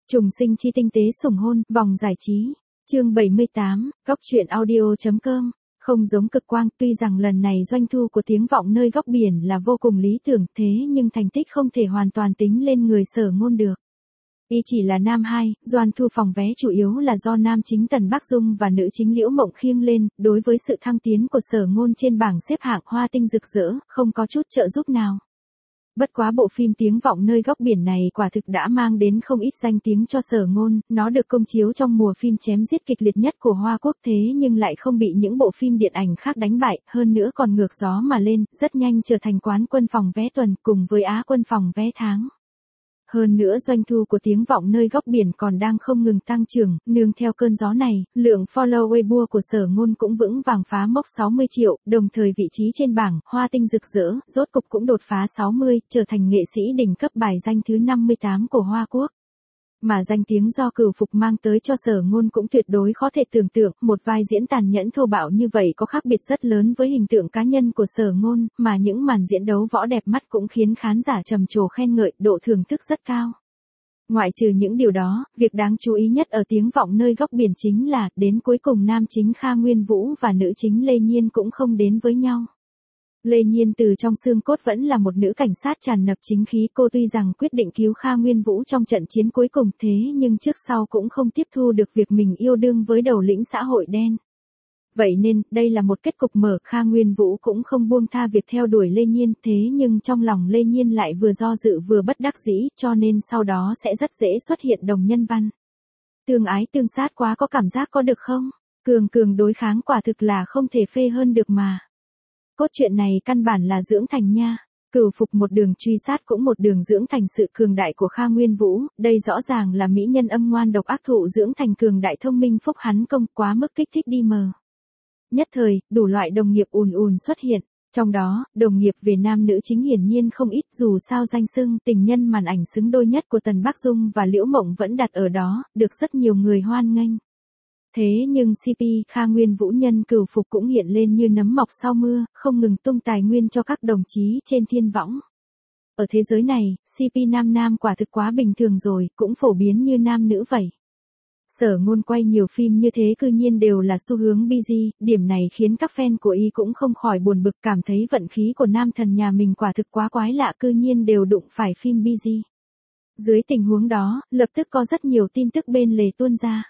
Trùng sinh chi tinh tế sủng hôn, vòng giải trí. Chương 78, góc truyện audio.com. Không giống Cực Quang, tuy rằng lần này doanh thu của Tiếng Vọng Nơi Góc Biển là vô cùng lý tưởng, thế nhưng thành tích không thể hoàn toàn tính lên người Sở Ngôn được. Y chỉ là nam 2, doanh thu phòng vé chủ yếu là do nam chính Tần Bắc Dung và nữ chính Liễu Mộng khiêng lên, đối với sự thăng tiến của Sở Ngôn trên bảng xếp hạng hoa tinh rực rỡ, không có chút trợ giúp nào. Bất quá bộ phim Tiếng Vọng Nơi Góc Biển này quả thực đã mang đến không ít danh tiếng cho Sở Ngôn, nó được công chiếu trong mùa phim chém giết kịch liệt nhất của Hoa Quốc thế nhưng lại không bị những bộ phim điện ảnh khác đánh bại, hơn nữa còn ngược gió mà lên, rất nhanh trở thành quán quân phòng vé tuần cùng với Á quân phòng vé tháng. Hơn nữa doanh thu của Tiếng Vọng Nơi Góc Biển còn đang không ngừng tăng trưởng, nương theo cơn gió này, lượng follow Weibo của Sở Ngôn cũng vững vàng phá mốc 60 triệu, đồng thời vị trí trên bảng hoa tinh rực rỡ, rốt cục cũng đột phá 60, trở thành nghệ sĩ đỉnh cấp bài danh thứ 58 của Hoa Quốc. Mà danh tiếng do Cửu Phục mang tới cho Sở Ngôn cũng tuyệt đối khó thể tưởng tượng, một vai diễn tàn nhẫn thô bạo như vậy có khác biệt rất lớn với hình tượng cá nhân của Sở Ngôn, mà những màn diễn đấu võ đẹp mắt cũng khiến khán giả trầm trồ khen ngợi, độ thưởng thức rất cao. Ngoại trừ những điều đó, việc đáng chú ý nhất ở Tiếng Vọng Nơi Góc Biển chính là, đến cuối cùng nam chính Kha Nguyên Vũ và nữ chính Lê Nhiên cũng không đến với nhau. Lê Nhiên từ trong xương cốt vẫn là một nữ cảnh sát tràn ngập chính khí, cô tuy rằng quyết định cứu Kha Nguyên Vũ trong trận chiến cuối cùng thế nhưng trước sau cũng không tiếp thu được việc mình yêu đương với đầu lĩnh xã hội đen. Vậy nên, đây là một kết cục mở, Kha Nguyên Vũ cũng không buông tha việc theo đuổi Lê Nhiên thế nhưng trong lòng Lê Nhiên lại vừa do dự vừa bất đắc dĩ cho nên sau đó sẽ rất dễ xuất hiện đồng nhân văn. Tương ái tương sát quá có cảm giác có được không? Cường đối kháng quả thực là không thể phê hơn được mà. Cốt truyện này căn bản là dưỡng thành nha. Cửu Phục một đường truy sát cũng một đường dưỡng thành sự cường đại của Kha Nguyên Vũ, đây rõ ràng là mỹ nhân âm ngoan độc ác thụ dưỡng thành cường đại thông minh phúc hắn công, quá mức kích thích đi mờ. Nhất thời, đủ loại đồng nghiệp ùn xuất hiện, trong đó, đồng nghiệp về nam nữ chính hiển nhiên không ít, dù sao danh xưng tình nhân màn ảnh xứng đôi nhất của Tần Bắc Dung và Liễu Mộng vẫn đặt ở đó, được rất nhiều người hoan nghênh. Thế nhưng CP Kha Nguyên Vũ nhân Cửu Phục cũng hiện lên như nấm mọc sau mưa, không ngừng tung tài nguyên cho các đồng chí trên thiên võng. Ở thế giới này, CP nam quả thực quá bình thường rồi, cũng phổ biến như nam nữ vậy. Sở Ngôn quay nhiều phim như thế cư nhiên đều là xu hướng busy, điểm này khiến các fan của y cũng không khỏi buồn bực, cảm thấy vận khí của nam thần nhà mình quả thực quá quái lạ, cư nhiên đều đụng phải phim busy. Dưới tình huống đó, lập tức có rất nhiều tin tức bên lề tuôn ra.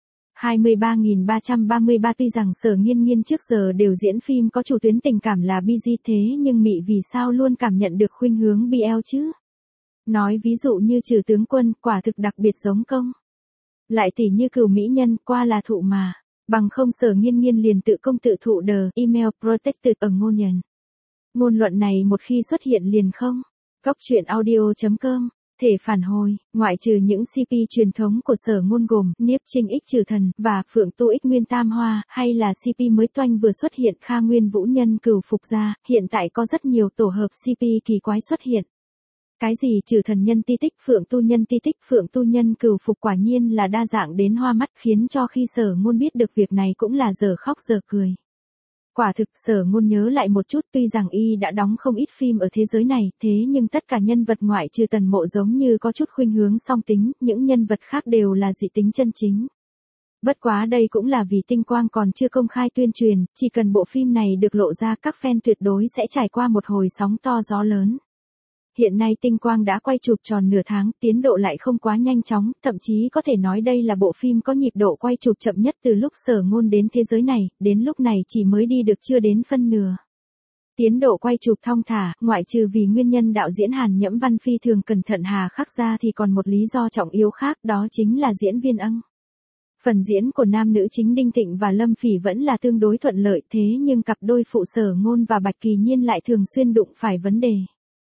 23.333 Tuy rằng Sở Nghiên Nghiên trước giờ đều diễn phim có chủ tuyến tình cảm là busy thế nhưng Mị vì sao luôn cảm nhận được khuynh hướng BL chứ? Nói ví dụ như Trừ Tướng Quân, quả thực đặc biệt giống công. Lại tỉ như Cửu Mỹ Nhân, qua là thụ mà. Bằng không Sở Nghiên Nghiên liền tự công tự thụ đờ, email protected ở ngôn nhân. Ngôn luận này một khi xuất hiện liền không. Góc truyện audio.com. Thể phản hồi, ngoại trừ những CP truyền thống của Sở Ngôn gồm Niếp Trinh X Trừ Thần và Phượng Tu X Nguyên Tam Hoa, hay là CP mới toanh vừa xuất hiện Kha Nguyên Vũ nhân Cửu Phục ra, hiện tại có rất nhiều tổ hợp CP kỳ quái xuất hiện. Cái gì Trừ Thần nhân Ti Tích, Phượng Tu nhân Ti Tích, Phượng Tu nhân Cửu Phục quả nhiên là đa dạng đến hoa mắt, khiến cho khi Sở Ngôn biết được việc này cũng là giờ khóc giờ cười. Quả thực Sở Ngôn nhớ lại một chút, tuy rằng y đã đóng không ít phim ở thế giới này, thế nhưng tất cả nhân vật ngoại trừ Tần Mộ giống như có chút khuynh hướng song tính, những nhân vật khác đều là dị tính chân chính. Bất quá đây cũng là vì Tinh Quang còn chưa công khai tuyên truyền, chỉ cần bộ phim này được lộ ra các fan tuyệt đối sẽ trải qua một hồi sóng to gió lớn. Hiện nay Tinh Quang đã quay chụp tròn nửa tháng, tiến độ lại không quá nhanh chóng, thậm chí có thể nói đây là bộ phim có nhịp độ quay chụp chậm nhất từ lúc Sở Ngôn đến thế giới này, đến lúc này chỉ mới đi được chưa đến phân nửa. Tiến độ quay chụp thong thả, ngoại trừ vì nguyên nhân đạo diễn Hàn Nhẫm Văn phi thường cẩn thận hà khắc ra thì còn một lý do trọng yếu khác, đó chính là diễn viên âng. Phần diễn của nam nữ chính Đinh Thịnh và Lâm Phỉ vẫn là tương đối thuận lợi thế nhưng cặp đôi phụ Sở Ngôn và Bạch Kỳ Nhiên lại thường xuyên đụng phải vấn đề.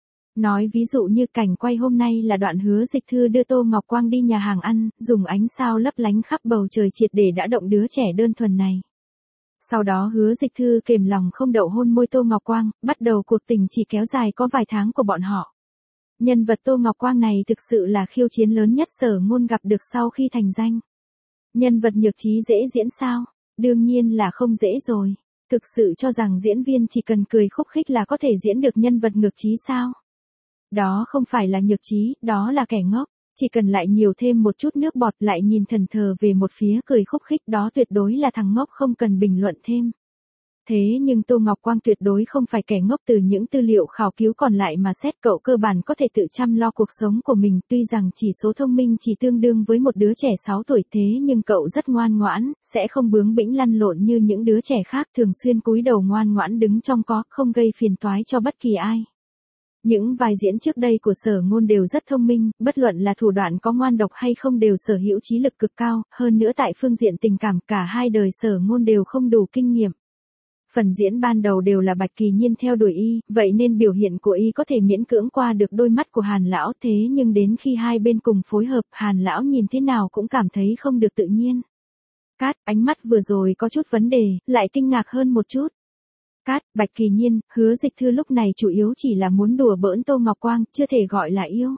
Nói ví dụ như cảnh quay hôm nay là đoạn Hứa Dịch Thư đưa Tô Ngọc Quang đi nhà hàng ăn, dùng ánh sao lấp lánh khắp bầu trời triệt để đã động đứa trẻ đơn thuần này. Sau đó Hứa Dịch Thư kềm lòng không đậu hôn môi Tô Ngọc Quang, bắt đầu cuộc tình chỉ kéo dài có vài tháng của bọn họ. Nhân vật Tô Ngọc Quang này thực sự là khiêu chiến lớn nhất Sở Ngôn gặp được sau khi thành danh. Nhân vật nhược trí dễ diễn sao? Đương nhiên là không dễ rồi. Thực sự cho rằng diễn viên chỉ cần cười khúc khích là có thể diễn được nhân vật nhược trí sao? Đó không phải là nhược trí, đó là kẻ ngốc. Chỉ cần lại nhiều thêm một chút nước bọt lại nhìn thần thờ về một phía cười khúc khích đó tuyệt đối là thằng ngốc không cần bình luận thêm. Thế nhưng Tô Ngọc Quang tuyệt đối không phải kẻ ngốc từ những tư liệu khảo cứu còn lại mà xét cậu cơ bản có thể tự chăm lo cuộc sống của mình tuy rằng chỉ số thông minh chỉ tương đương với một đứa trẻ 6 tuổi thế nhưng cậu rất ngoan ngoãn, sẽ không bướng bĩnh lăn lộn như những đứa trẻ khác thường xuyên cúi đầu ngoan ngoãn đứng trong có, không gây phiền toái cho bất kỳ ai. Những vai diễn trước đây của Sở Ngôn đều rất thông minh, bất luận là thủ đoạn có ngoan độc hay không đều sở hữu trí lực cực cao, hơn nữa tại phương diện tình cảm cả hai đời Sở Ngôn đều không đủ kinh nghiệm. Phần diễn ban đầu đều là Bạch Kỳ Nhiên theo đuổi y, vậy nên biểu hiện của y có thể miễn cưỡng qua được đôi mắt của Hàn lão thế nhưng đến khi hai bên cùng phối hợp Hàn lão nhìn thế nào cũng cảm thấy không được tự nhiên. Cát, ánh mắt vừa rồi có chút vấn đề, lại kinh ngạc hơn một chút. Cát, Bạch Kỳ Nhiên, Hứa Dịch Thư lúc này chủ yếu chỉ là muốn đùa bỡn Tô Ngọc Quang, chưa thể gọi là yêu.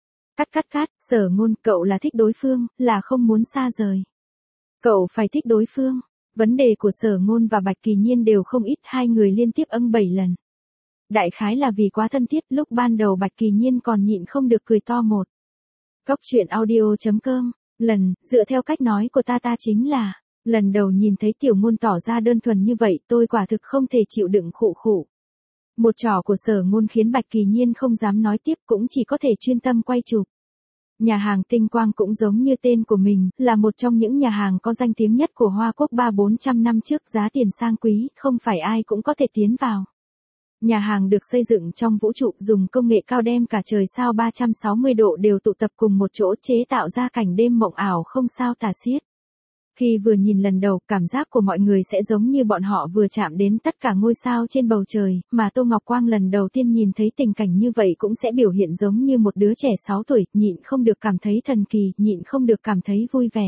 Cát, Sở Ngôn, cậu là thích đối phương, là không muốn xa rời. Cậu phải thích đối phương. Vấn đề của Sở Ngôn và Bạch Kỳ Nhiên đều không ít, hai người liên tiếp 7 lần. Đại khái là vì quá thân thiết, lúc ban đầu Bạch Kỳ Nhiên còn nhịn không được cười to một. Góc truyện audio.com, lần, dựa theo cách nói của ta chính là, lần đầu nhìn thấy Tiểu Ngôn tỏ ra đơn thuần như vậy tôi quả thực không thể chịu đựng khụ. Một trò của Sở Ngôn khiến Bạch Kỳ Nhiên không dám nói tiếp cũng chỉ có thể chuyên tâm quay chụp. Nhà hàng Tinh Quang cũng giống như tên của mình, là một trong những nhà hàng có danh tiếng nhất của Hoa Quốc 300-400 năm trước, giá tiền sang quý, không phải ai cũng có thể tiến vào. Nhà hàng được xây dựng trong vũ trụ, dùng công nghệ cao đem cả trời sao 360 độ đều tụ tập cùng một chỗ chế tạo ra cảnh đêm mộng ảo không sao tả xiết. Khi vừa nhìn lần đầu, cảm giác của mọi người sẽ giống như bọn họ vừa chạm đến tất cả ngôi sao trên bầu trời, mà Tô Ngọc Quang lần đầu tiên nhìn thấy tình cảnh như vậy cũng sẽ biểu hiện giống như một đứa trẻ 6 tuổi, nhịn không được cảm thấy thần kỳ, nhịn không được cảm thấy vui vẻ.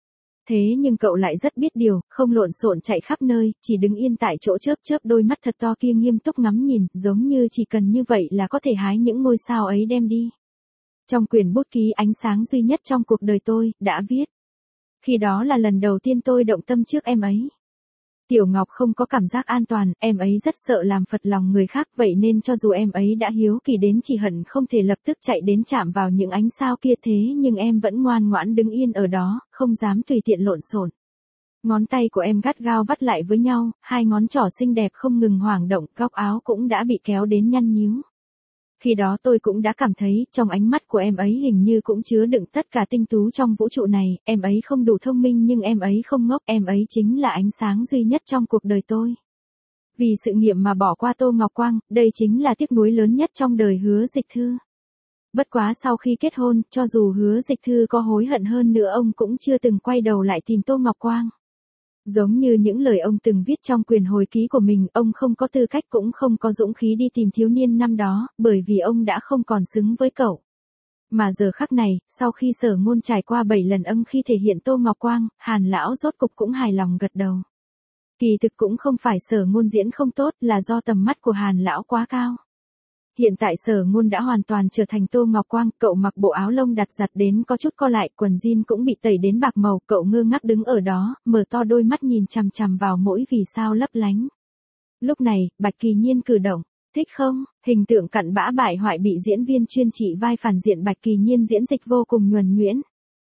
Thế nhưng cậu lại rất biết điều, không lộn xộn chạy khắp nơi, chỉ đứng yên tại chỗ chớp đôi mắt thật to kia nghiêm túc ngắm nhìn, giống như chỉ cần như vậy là có thể hái những ngôi sao ấy đem đi. Trong quyển bút ký ánh sáng duy nhất trong cuộc đời tôi, đã viết. Khi đó là lần đầu tiên tôi động tâm trước em ấy. Tiểu Ngọc không có cảm giác an toàn, em ấy rất sợ làm phật lòng người khác vậy nên cho dù em ấy đã hiếu kỳ đến chỉ hận không thể lập tức chạy đến chạm vào những ánh sao kia thế nhưng em vẫn ngoan ngoãn đứng yên ở đó, không dám tùy tiện lộn xộn. Ngón tay của em gắt gao vắt lại với nhau, hai ngón trỏ xinh đẹp không ngừng hoảng động, góc áo cũng đã bị kéo đến nhăn nhíu. Khi đó tôi cũng đã cảm thấy, trong ánh mắt của em ấy hình như cũng chứa đựng tất cả tinh tú trong vũ trụ này, em ấy không đủ thông minh nhưng em ấy không ngốc, em ấy chính là ánh sáng duy nhất trong cuộc đời tôi. Vì sự nghiệp mà bỏ qua Tô Ngọc Quang, đây chính là tiếc nuối lớn nhất trong đời Hứa Dịch Thư. Bất quá sau khi kết hôn, cho dù Hứa Dịch Thư có hối hận hơn nữa ông cũng chưa từng quay đầu lại tìm Tô Ngọc Quang. Giống như những lời ông từng viết trong quyển hồi ký của mình, ông không có tư cách cũng không có dũng khí đi tìm thiếu niên năm đó, bởi vì ông đã không còn xứng với cậu. Mà giờ khắc này, sau khi Sở Ngôn trải qua 7 lần khi thể hiện Tô Ngọc Quang, Hàn lão rốt cục cũng hài lòng gật đầu. Kỳ thực cũng không phải Sở Ngôn diễn không tốt, là do tầm mắt của Hàn lão quá cao. Hiện tại Sở Ngôn đã hoàn toàn trở thành Tô Ngọc Quang, cậu mặc bộ áo lông đặt giặt đến có chút co lại, quần jean cũng bị tẩy đến bạc màu, cậu ngơ ngác đứng ở đó, mở to đôi mắt nhìn chằm chằm vào mỗi vì sao lấp lánh. Lúc này, Bạch Kỳ Nhiên cử động, thích không? Hình tượng cặn bã bại hoại bị diễn viên chuyên trị vai phản diện Bạch Kỳ Nhiên diễn dịch vô cùng nhuần nhuyễn.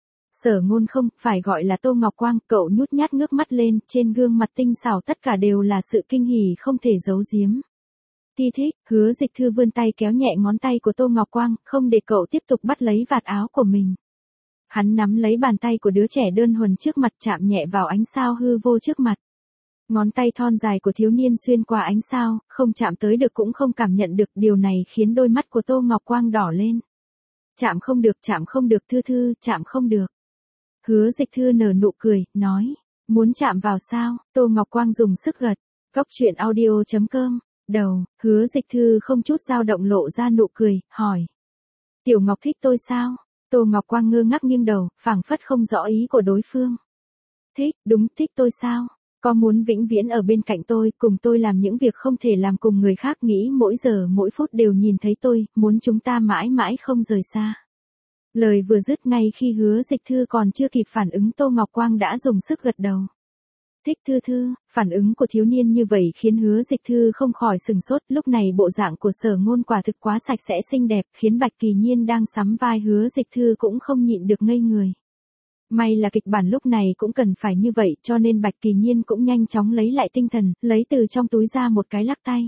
Sở Ngôn không, phải gọi là Tô Ngọc Quang, cậu nhút nhát ngước mắt lên, trên gương mặt tinh xảo tất cả đều là sự kinh hỉ không thể giấu giếm. Ti thích, Hứa Dịch Thư vươn tay kéo nhẹ ngón tay của Tô Ngọc Quang, không để cậu tiếp tục bắt lấy vạt áo của mình. Hắn nắm lấy bàn tay của đứa trẻ đơn thuần trước mặt chạm nhẹ vào ánh sao hư vô trước mặt. Ngón tay thon dài của thiếu niên xuyên qua ánh sao, không chạm tới được cũng không cảm nhận được, điều này khiến đôi mắt của Tô Ngọc Quang đỏ lên. Chạm không được Thư Thư, chạm không được. Hứa Dịch Thư nở nụ cười, nói, muốn chạm vào sao? Tô Ngọc Quang dùng sức gật. Góc truyện audio.com. Đầu, Hứa Dịch Thư không chút dao động lộ ra nụ cười, hỏi. Tiểu Ngọc thích tôi sao? Tô Ngọc Quang ngơ ngác nghiêng đầu, phảng phất không rõ ý của đối phương. Thích, đúng, thích tôi sao? Có muốn vĩnh viễn ở bên cạnh tôi, cùng tôi làm những việc không thể làm cùng người khác, nghĩ mỗi giờ mỗi phút đều nhìn thấy tôi, muốn chúng ta mãi mãi không rời xa. Lời vừa dứt ngay khi Hứa Dịch Thư còn chưa kịp phản ứng Tô Ngọc Quang đã dùng sức gật đầu. Thích Thư Thư, phản ứng của thiếu niên như vậy khiến Hứa Dịch Thư không khỏi sừng sốt, lúc này bộ dạng của Sở Ngôn quả thực quá sạch sẽ xinh đẹp, khiến Bạch Kỳ Nhiên đang sắm vai Hứa Dịch Thư cũng không nhịn được ngây người. May là kịch bản lúc này cũng cần phải như vậy, cho nên Bạch Kỳ Nhiên cũng nhanh chóng lấy lại tinh thần, lấy từ trong túi ra một cái lắc tay.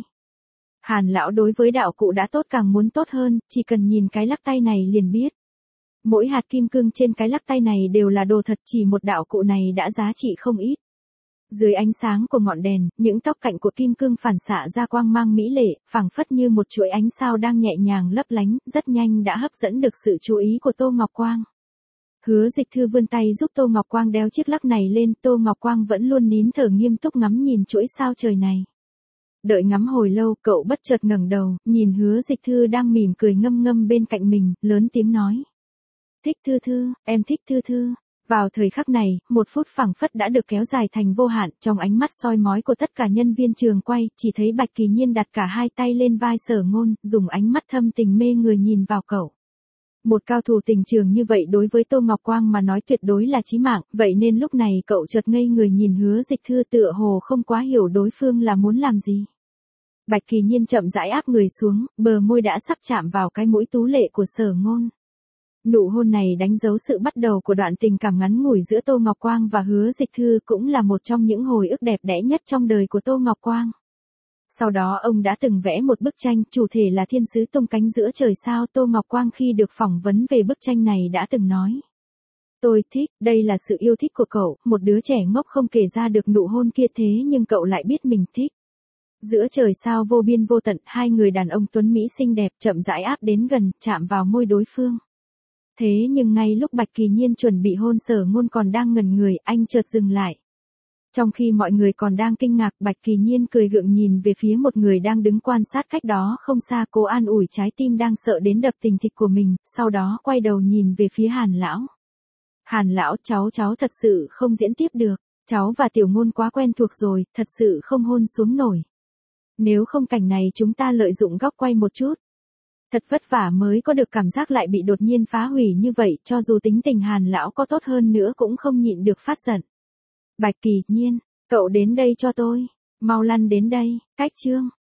Hàn lão đối với đạo cụ đã tốt càng muốn tốt hơn, chỉ cần nhìn cái lắc tay này liền biết. Mỗi hạt kim cương trên cái lắc tay này đều là đồ thật, chỉ một đạo cụ này đã giá trị không ít. Dưới ánh sáng của ngọn đèn, những tóc cạnh của kim cương phản xạ ra quang mang mỹ lệ, phảng phất như một chuỗi ánh sao đang nhẹ nhàng lấp lánh, rất nhanh đã hấp dẫn được sự chú ý của Tô Ngọc Quang. Hứa Dịch Thư vươn tay giúp Tô Ngọc Quang đeo chiếc lắc này lên, Tô Ngọc Quang vẫn luôn nín thở nghiêm túc ngắm nhìn chuỗi sao trời này. Đợi ngắm hồi lâu, cậu bất chợt ngẩng đầu, nhìn Hứa Dịch Thư đang mỉm cười ngâm ngâm bên cạnh mình, lớn tiếng nói. Thích Thư Thư, em thích Thư Thư. Vào thời khắc này, 1 phút phảng phất đã được kéo dài thành vô hạn, trong ánh mắt soi mói của tất cả nhân viên trường quay, chỉ thấy Bạch Kỳ Nhiên đặt cả hai tay lên vai Sở Ngôn, dùng ánh mắt thâm tình mê người nhìn vào cậu. Một cao thủ tình trường như vậy đối với Tô Ngọc Quang mà nói tuyệt đối là chí mạng, vậy nên lúc này cậu chợt ngây người nhìn Hứa Dịch Thư, tựa hồ không quá hiểu đối phương là muốn làm gì. Bạch Kỳ Nhiên chậm rãi áp người xuống, bờ môi đã sắp chạm vào cái mũi tú lệ của Sở Ngôn. Nụ hôn này đánh dấu sự bắt đầu của đoạn tình cảm ngắn ngủi giữa Tô Ngọc Quang và Hứa Dịch Thư, cũng là một trong những hồi ức đẹp đẽ nhất trong đời của Tô Ngọc Quang. Sau đó ông đã từng vẽ một bức tranh, chủ thể là thiên sứ tung cánh giữa trời sao. Tô Ngọc Quang khi được phỏng vấn về bức tranh này đã từng nói. Tôi thích, đây là sự yêu thích của cậu, một đứa trẻ ngốc không kể ra được nụ hôn kia, thế nhưng cậu lại biết mình thích. Giữa trời sao vô biên vô tận, hai người đàn ông tuấn Mỹ xinh đẹp chậm rãi áp đến gần, chạm vào môi đối phương. Thế nhưng ngay lúc Bạch Kỳ Nhiên chuẩn bị hôn Sở Ngôn còn đang ngẩn người, anh chợt dừng lại. Trong khi mọi người còn đang kinh ngạc, Bạch Kỳ Nhiên cười gượng nhìn về phía một người đang đứng quan sát cách đó không xa, cố an ủi trái tim đang sợ đến đập thình thịch của mình, sau đó quay đầu nhìn về phía Hàn lão. Hàn lão, cháu thật sự không diễn tiếp được, cháu và Tiểu Ngôn quá quen thuộc rồi, thật sự không hôn xuống nổi. Nếu không cảnh này chúng ta lợi dụng góc quay một chút. Thật vất vả mới có được cảm giác lại bị đột nhiên phá hủy như vậy, cho dù tính tình Hàn lão có tốt hơn nữa cũng không nhịn được phát giận. Bạch Kỳ Nhiên, cậu đến đây cho tôi, mau lăn đến đây, cách chương.